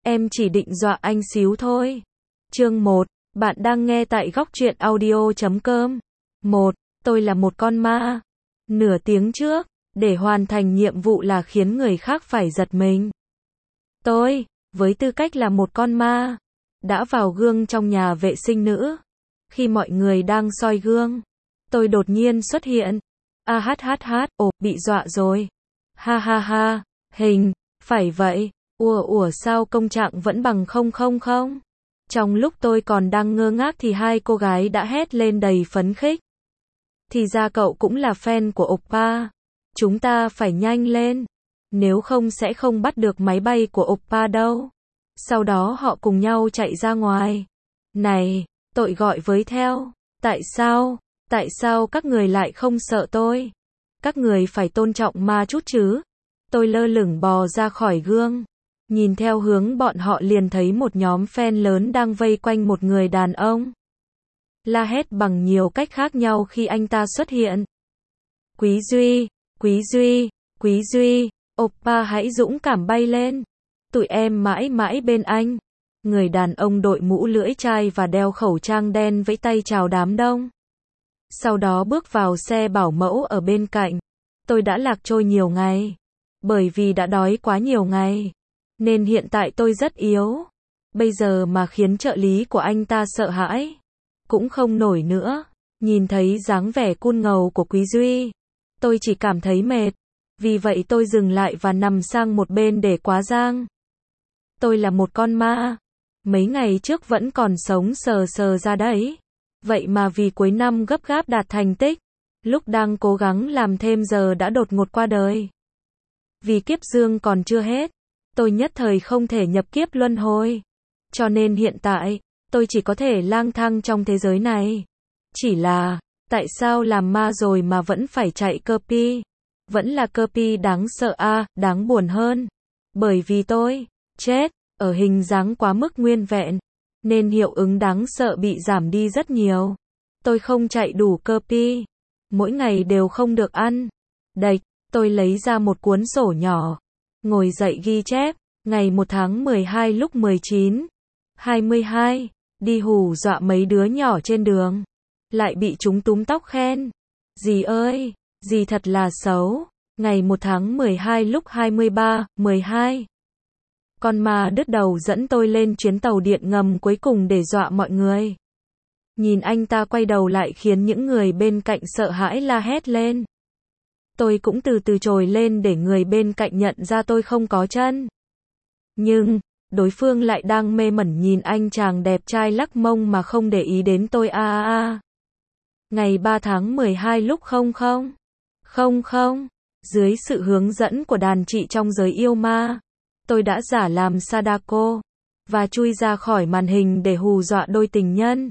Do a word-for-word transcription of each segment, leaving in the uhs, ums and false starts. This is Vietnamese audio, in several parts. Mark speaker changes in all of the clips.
Speaker 1: em chỉ định dọa anh xíu thôi. Chương một, bạn đang nghe tại góc truyện audio chấm com. một. Tôi là một con ma. Nửa tiếng trước, để hoàn thành nhiệm vụ là khiến người khác phải giật mình. Tôi, với tư cách là một con ma, đã vào gương trong nhà vệ sinh nữ. Khi mọi người đang soi gương, tôi đột nhiên xuất hiện. A hát hát hát, ồ, bị dọa rồi. Ha ha ha, hình, phải vậy. Ủa ủa sao công trạng vẫn bằng không không không? Trong lúc tôi còn đang ngơ ngác thì hai cô gái đã hét lên đầy phấn khích. Thì ra cậu cũng là fan của Oppa. Chúng ta phải nhanh lên. Nếu không sẽ không bắt được máy bay của Oppa đâu. Sau đó họ cùng nhau chạy ra ngoài. Này, tôi gọi với theo. Tại sao? Tại sao các người lại không sợ tôi? Các người phải tôn trọng ma chút chứ. Tôi lơ lửng bò ra khỏi gương. Nhìn theo hướng bọn họ liền thấy một nhóm fan lớn đang vây quanh một người đàn ông. La hét bằng nhiều cách khác nhau khi anh ta xuất hiện. Quý Duy, Quý Duy, Quý Duy, Oppa hãy dũng cảm bay lên. Tụi em mãi mãi bên anh. Người đàn ông đội mũ lưỡi chai và đeo khẩu trang đen vẫy tay chào đám đông. Sau đó bước vào xe bảo mẫu ở bên cạnh. Tôi đã lạc trôi nhiều ngày. Bởi vì đã đói quá nhiều ngày. Nên hiện tại tôi rất yếu. Bây giờ mà khiến trợ lý của anh ta sợ hãi. Cũng không nổi nữa. Nhìn thấy dáng vẻ cool ngầu của Quý Duy. Tôi chỉ cảm thấy mệt. Vì vậy tôi dừng lại và nằm sang một bên để quá giang. Tôi là một con ma. Mấy ngày trước vẫn còn sống sờ sờ ra đấy. Vậy mà vì cuối năm gấp gáp đạt thành tích. Lúc đang cố gắng làm thêm giờ đã đột ngột qua đời. Vì kiếp dương còn chưa hết. Tôi nhất thời không thể nhập kiếp luân hồi. Cho nên hiện tại, tôi chỉ có thể lang thang trong thế giới này. Chỉ là, tại sao làm ma rồi mà vẫn phải chạy copy? Vẫn là copy đáng sợ a, à, đáng buồn hơn. Bởi vì tôi, chết, ở hình dáng quá mức nguyên vẹn. Nên hiệu ứng đáng sợ bị giảm đi rất nhiều. Tôi không chạy đủ copy. Mỗi ngày đều không được ăn. Đạch, tôi lấy ra một cuốn sổ nhỏ. Ngồi dậy ghi chép, ngày một tháng mười hai lúc mười chín, hai mươi hai, đi hù dọa mấy đứa nhỏ trên đường. Lại bị chúng túm tóc khen. Dì ơi, dì thật là xấu. Ngày một tháng mười hai lúc hai mươi ba, mười hai. Con ma đứt đầu dẫn tôi lên chuyến tàu điện ngầm cuối cùng để dọa mọi người. Nhìn anh ta quay đầu lại khiến những người bên cạnh sợ hãi la hét lên. Tôi cũng từ từ trồi lên để người bên cạnh nhận ra tôi không có chân. Nhưng, đối phương lại đang mê mẩn nhìn anh chàng đẹp trai lắc mông mà không để ý đến tôi a a a. Ngày ba tháng mười hai lúc không không, không không, dưới sự hướng dẫn của đàn chị trong giới yêu ma, tôi đã giả làm Sadako, và chui ra khỏi màn hình để hù dọa đôi tình nhân.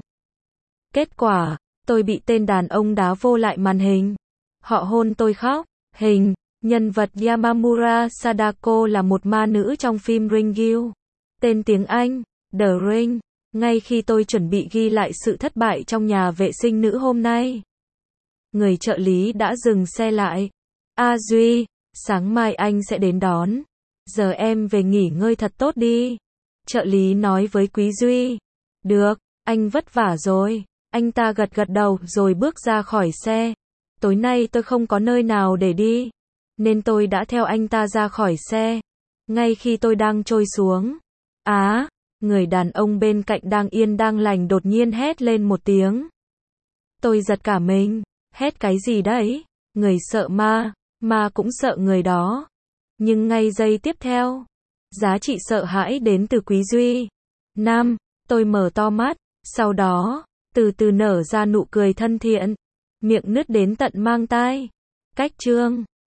Speaker 1: Kết quả, tôi bị tên đàn ông đá vô lại màn hình. Họ hôn tôi khóc. Hình, nhân vật Yamamura Sadako là một ma nữ trong phim Ringu. Tên tiếng Anh, The Ring. Ngay khi tôi chuẩn bị ghi lại sự thất bại trong nhà vệ sinh nữ hôm nay, người trợ lý đã dừng xe lại. A Duy, sáng mai anh sẽ đến đón. Giờ em về nghỉ ngơi thật tốt đi. Trợ lý nói với Quý Duy. Được, anh vất vả rồi. Anh ta gật gật đầu rồi bước ra khỏi xe. Tối nay tôi không có nơi nào để đi, nên tôi đã theo anh ta ra khỏi xe. Ngay khi tôi đang trôi xuống, á, à, người đàn ông bên cạnh đang yên đang lành đột nhiên hét lên một tiếng. Tôi giật cả mình, hét cái gì đấy? Người sợ ma, ma cũng sợ người đó. Nhưng ngay giây tiếp theo, giá trị sợ hãi đến từ Quý Duy. Nam, tôi mở to mắt, sau đó, từ từ nở ra nụ cười thân thiện. Miệng nứt đến tận mang tai. Cách chương